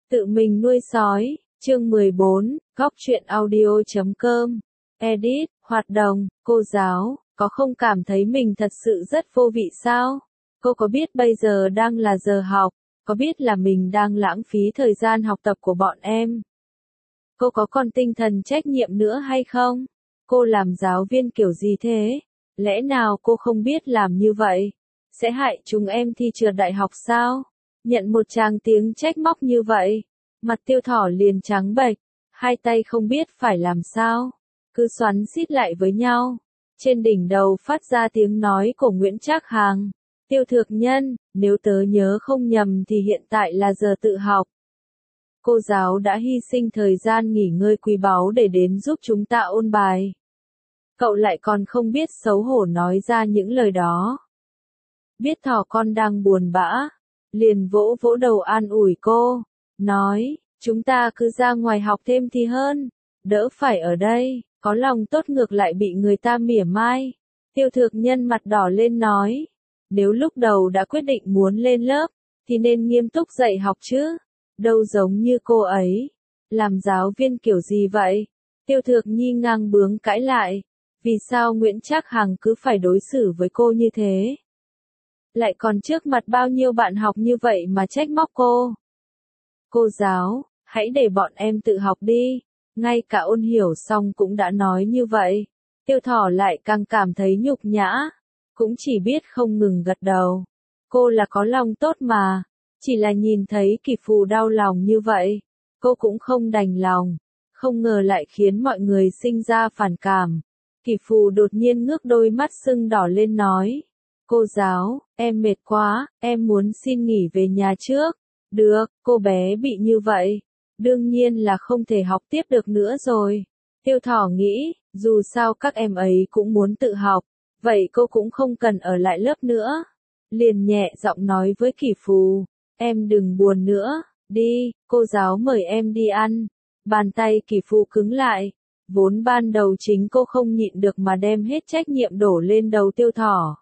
Tự mình nuôi sói, chương 14, góc truyện audio.com, edit, hoạt động, cô giáo, có không cảm thấy mình thật sự rất vô vị sao? Cô có biết bây giờ đang là giờ học, có biết là mình đang lãng phí thời gian học tập của bọn em? Cô có còn tinh thần trách nhiệm nữa hay không? Cô làm giáo viên kiểu gì thế? Lẽ nào cô không biết làm như vậy sẽ hại chúng em thi trượt đại học sao? Nhận một tràng tiếng trách móc như vậy, mặt Tiêu Thỏ liền trắng bệch, hai tay không biết phải làm sao, cứ xoắn xít lại với nhau. Trên đỉnh đầu phát ra tiếng nói của Nguyễn Trác Hàng. Tiêu Thược Nhân, nếu tớ nhớ không nhầm thì hiện tại là giờ tự học. Cô giáo đã hy sinh thời gian nghỉ ngơi quý báu để đến giúp chúng ta ôn bài. Cậu lại còn không biết xấu hổ nói ra những lời đó. Biết Thỏ con đang buồn bã, liền vỗ vỗ đầu an ủi cô, nói, chúng ta cứ ra ngoài học thêm thì hơn, đỡ phải ở đây, có lòng tốt ngược lại bị người ta mỉa mai. Tiêu Thược Nhân mặt đỏ lên nói, nếu lúc đầu đã quyết định muốn lên lớp, thì nên nghiêm túc dạy học chứ, đâu giống như cô ấy, làm giáo viên kiểu gì vậy? Tiêu Thược Nhi ngang bướng cãi lại, vì sao Nguyễn Trác Hằng cứ phải đối xử với cô như thế? Lại còn trước mặt bao nhiêu bạn học như vậy mà trách móc cô. Cô giáo, hãy để bọn em tự học đi, ngay cả Ôn Hiểu xong cũng đã nói như vậy. Tiêu Thỏ lại càng cảm thấy nhục nhã, cũng chỉ biết không ngừng gật đầu. Cô là có lòng tốt mà, chỉ là nhìn thấy Kỳ Phù đau lòng như vậy, cô cũng không đành lòng, không ngờ lại khiến mọi người sinh ra phản cảm. Kỳ Phù đột nhiên ngước đôi mắt sưng đỏ lên nói, cô giáo, em mệt quá, em muốn xin nghỉ về nhà trước. Được, cô bé bị như vậy, đương nhiên là không thể học tiếp được nữa rồi. Tiêu Thỏ nghĩ, dù sao các em ấy cũng muốn tự học, vậy cô cũng không cần ở lại lớp nữa. Liền nhẹ giọng nói với Kỳ Phù, em đừng buồn nữa, đi, cô giáo mời em đi ăn. Bàn tay Kỳ Phù cứng lại, vốn ban đầu chính cô không nhịn được mà đem hết trách nhiệm đổ lên đầu Tiêu Thỏ.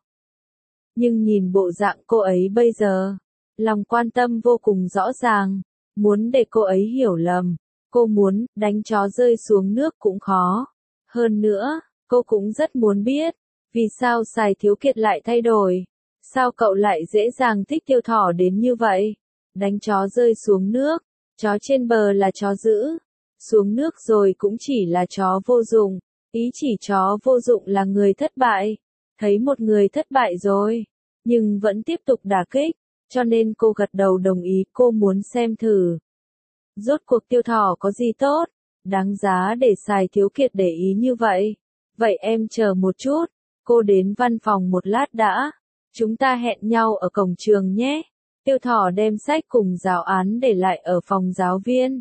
Nhưng nhìn bộ dạng cô ấy bây giờ, lòng quan tâm vô cùng rõ ràng, muốn để cô ấy hiểu lầm, cô muốn đánh chó rơi xuống nước cũng khó. Hơn nữa, cô cũng rất muốn biết, vì sao Sài Thiếu Kiệt lại thay đổi, sao cậu lại dễ dàng thích Tiêu Thỏ đến như vậy. Đánh chó rơi xuống nước, chó trên bờ là chó dữ, xuống nước rồi cũng chỉ là chó vô dụng, ý chỉ chó vô dụng là người thất bại. Thấy một người thất bại rồi, nhưng vẫn tiếp tục đả kích, cho nên cô gật đầu đồng ý, cô muốn xem thử. Rốt cuộc Tiêu Thỏ có gì tốt, đáng giá để Sài Thiếu Kiệt để ý như vậy. Vậy em chờ một chút, cô đến văn phòng một lát đã, chúng ta hẹn nhau ở cổng trường nhé. Tiêu Thỏ đem sách cùng giáo án để lại ở phòng giáo viên.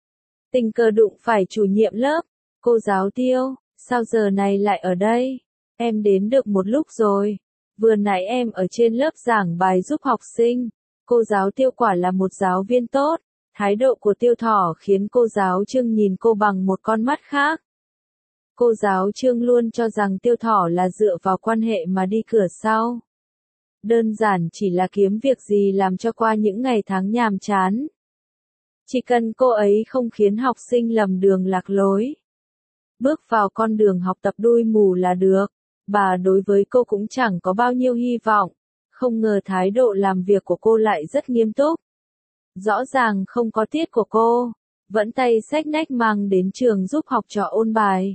Tình cờ đụng phải chủ nhiệm lớp, cô giáo Tiêu, sao giờ này lại ở đây? Em đến được một lúc rồi, vừa nãy em ở trên lớp giảng bài giúp học sinh. Cô giáo Tiêu quả là một giáo viên tốt, thái độ của Tiêu Thỏ khiến cô giáo Trương nhìn cô bằng một con mắt khác. Cô giáo Trương luôn cho rằng Tiêu Thỏ là dựa vào quan hệ mà đi cửa sau. Đơn giản chỉ là kiếm việc gì làm cho qua những ngày tháng nhàm chán. Chỉ cần cô ấy không khiến học sinh lầm đường lạc lối, bước vào con đường học tập đuôi mù là được. Bà đối với cô cũng chẳng có bao nhiêu hy vọng, không ngờ thái độ làm việc của cô lại rất nghiêm túc. Rõ ràng không có tiết của cô, vẫn tay xách nách mang đến trường giúp học trò ôn bài.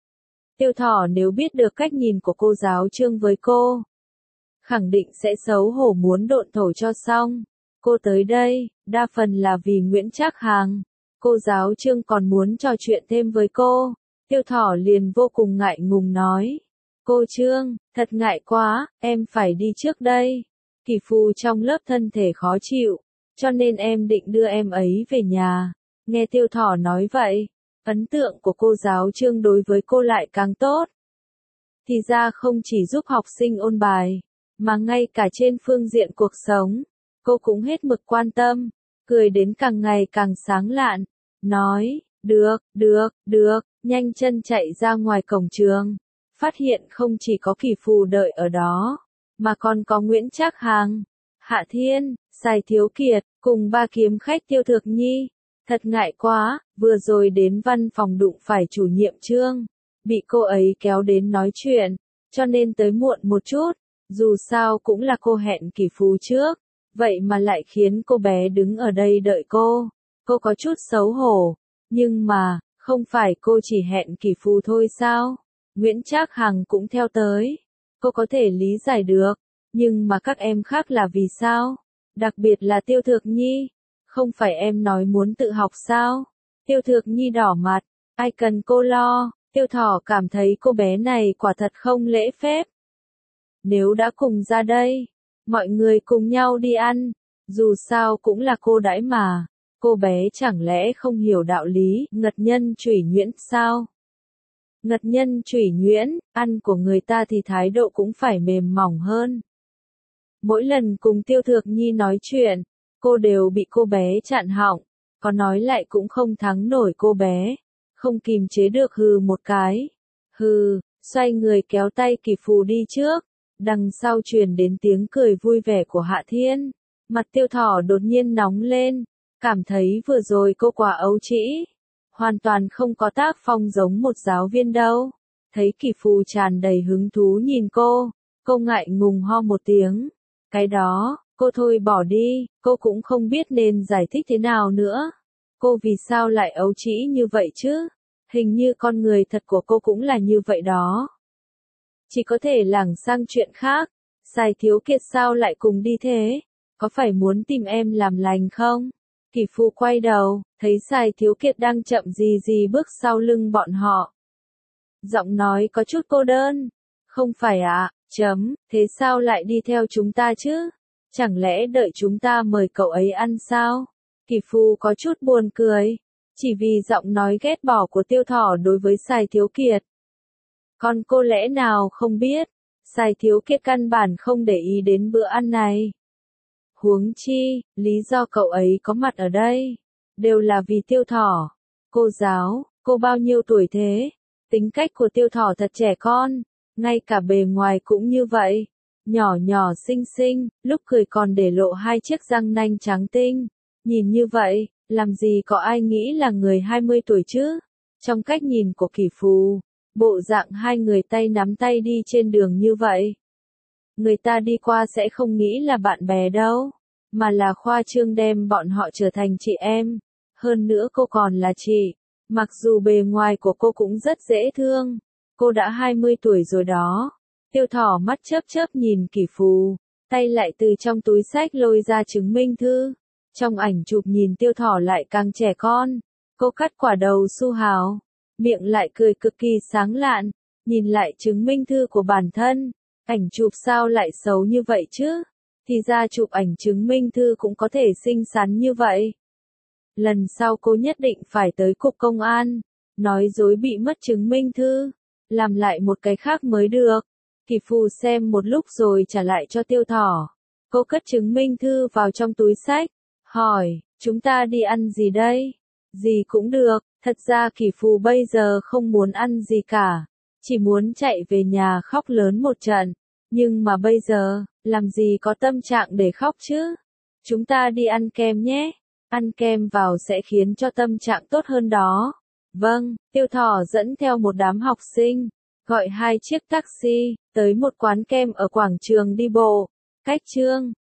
Tiêu Thỏ nếu biết được cách nhìn của cô giáo Trương với cô, khẳng định sẽ xấu hổ muốn độn thổ cho xong. Cô tới đây, đa phần là vì Nguyễn Trác Hằng. Cô giáo Trương còn muốn trò chuyện thêm với cô. Tiêu Thỏ liền vô cùng ngại ngùng nói. Cô Trương, thật ngại quá, em phải đi trước đây. Kỳ Phù trong lớp thân thể khó chịu, cho nên em định đưa em ấy về nhà. Nghe Tiêu Thỏ nói vậy, ấn tượng của cô giáo Trương đối với cô lại càng tốt. Thì ra không chỉ giúp học sinh ôn bài, mà ngay cả trên phương diện cuộc sống, cô cũng hết mực quan tâm, cười đến càng ngày càng sáng lạn, nói, được, nhanh chân chạy ra ngoài cổng trường. Phát hiện không chỉ có Kỳ Phù đợi ở đó, mà còn có Nguyễn Trác Hằng. Hạ Thiên, Sài Thiếu Kiệt, cùng ba kiếm khách Tiêu Thược Nhi. Thật ngại quá, vừa rồi đến văn phòng đụng phải chủ nhiệm Trương, bị cô ấy kéo đến nói chuyện, cho nên tới muộn một chút, dù sao cũng là cô hẹn Kỷ Phú trước, vậy mà lại khiến cô bé đứng ở đây đợi cô có chút xấu hổ, nhưng mà, không phải cô chỉ hẹn Kỷ Phú thôi sao? Nguyễn Trác Hằng cũng theo tới, cô có thể lý giải được, nhưng mà các em khác là vì sao? Đặc biệt là Tiêu Thược Nhi, không phải em nói muốn tự học sao? Tiêu Thược Nhi đỏ mặt, ai cần cô lo, Tiêu Thỏ cảm thấy cô bé này quả thật không lễ phép. Nếu đã cùng ra đây, mọi người cùng nhau đi ăn, dù sao cũng là cô đãi mà, cô bé chẳng lẽ không hiểu đạo lý ngật nhân trủy nhuyễn sao? Ngật nhân trủy nhuyễn, ăn của người ta thì thái độ cũng phải mềm mỏng hơn. Mỗi lần cùng Tiêu Thược Nhi nói chuyện, cô đều bị cô bé chặn họng, có nói lại cũng không thắng nổi cô bé, không kìm chế được hừ một cái. Hừ, xoay người kéo tay Kỷ Phù đi trước, đằng sau truyền đến tiếng cười vui vẻ của Hạ Thiên. Mặt Tiêu Thỏ đột nhiên nóng lên, cảm thấy vừa rồi cô quá ấu trĩ, hoàn toàn không có tác phong giống một giáo viên đâu. Thấy Kỷ Phù tràn đầy hứng thú nhìn cô ngại ngùng ho một tiếng. Cái đó, cô thôi bỏ đi, cô cũng không biết nên giải thích thế nào nữa. Cô vì sao lại ấu trĩ như vậy chứ? Hình như con người thật của cô cũng là như vậy đó. Chỉ có thể lảng sang chuyện khác. Sài Thiếu Kiệt sao lại cùng đi thế? Có phải muốn tìm em làm lành không? Kỷ Phù quay đầu, thấy Sài Thiếu Kiệt đang chậm gì gì bước sau lưng bọn họ. Giọng nói có chút cô đơn. Không phải ạ, thế sao lại đi theo chúng ta chứ? Chẳng lẽ đợi chúng ta mời cậu ấy ăn sao? Kỷ Phù có chút buồn cười, chỉ vì giọng nói ghét bỏ của Tiêu Thỏ đối với Sài Thiếu Kiệt. Còn cô lẽ nào không biết, Sài Thiếu Kiệt căn bản không để ý đến bữa ăn này. Huống chi, lý do cậu ấy có mặt ở đây, đều là vì Tiêu Thỏ. Cô giáo, cô bao nhiêu tuổi thế? Tính cách của Tiêu Thỏ thật trẻ con, ngay cả bề ngoài cũng như vậy. Nhỏ nhỏ xinh xinh, lúc cười còn để lộ hai chiếc răng nanh trắng tinh. Nhìn như vậy, làm gì có ai nghĩ là người 20 tuổi chứ? Trong cách nhìn của Kỷ Phù, bộ dạng hai người tay nắm tay đi trên đường như vậy, người ta đi qua sẽ không nghĩ là bạn bè đâu, mà là khoa trương đem bọn họ trở thành chị em. Hơn nữa cô còn là chị, mặc dù bề ngoài của cô cũng rất dễ thương, cô đã 20 tuổi rồi đó. Tiêu Thỏ mắt chớp chớp nhìn Kỷ Phù, tay lại từ trong túi xách lôi ra chứng minh thư. Trong ảnh chụp nhìn Tiêu Thỏ lại càng trẻ con. Cô cắt quả đầu su hào, miệng lại cười cực kỳ sáng lạn, nhìn lại chứng minh thư của bản thân. Ảnh chụp sao lại xấu như vậy chứ? Thì ra chụp ảnh chứng minh thư cũng có thể xinh xắn như vậy. Lần sau cô nhất định phải tới cục công an, nói dối bị mất chứng minh thư, làm lại một cái khác mới được. Kỷ Phù xem một lúc rồi trả lại cho Tiêu Thỏ. Cô cất chứng minh thư vào trong túi xách, hỏi, chúng ta đi ăn gì đây? Gì cũng được, thật ra Kỷ Phù bây giờ không muốn ăn gì cả, chỉ muốn chạy về nhà khóc lớn một trận. Nhưng mà bây giờ, làm gì có tâm trạng để khóc chứ? Chúng ta đi ăn kem nhé. Ăn kem vào sẽ khiến cho tâm trạng tốt hơn đó. Vâng, Tiêu Thỏ dẫn theo một đám học sinh, gọi 2 chiếc taxi, tới một quán kem ở quảng trường đi bộ, cách Trương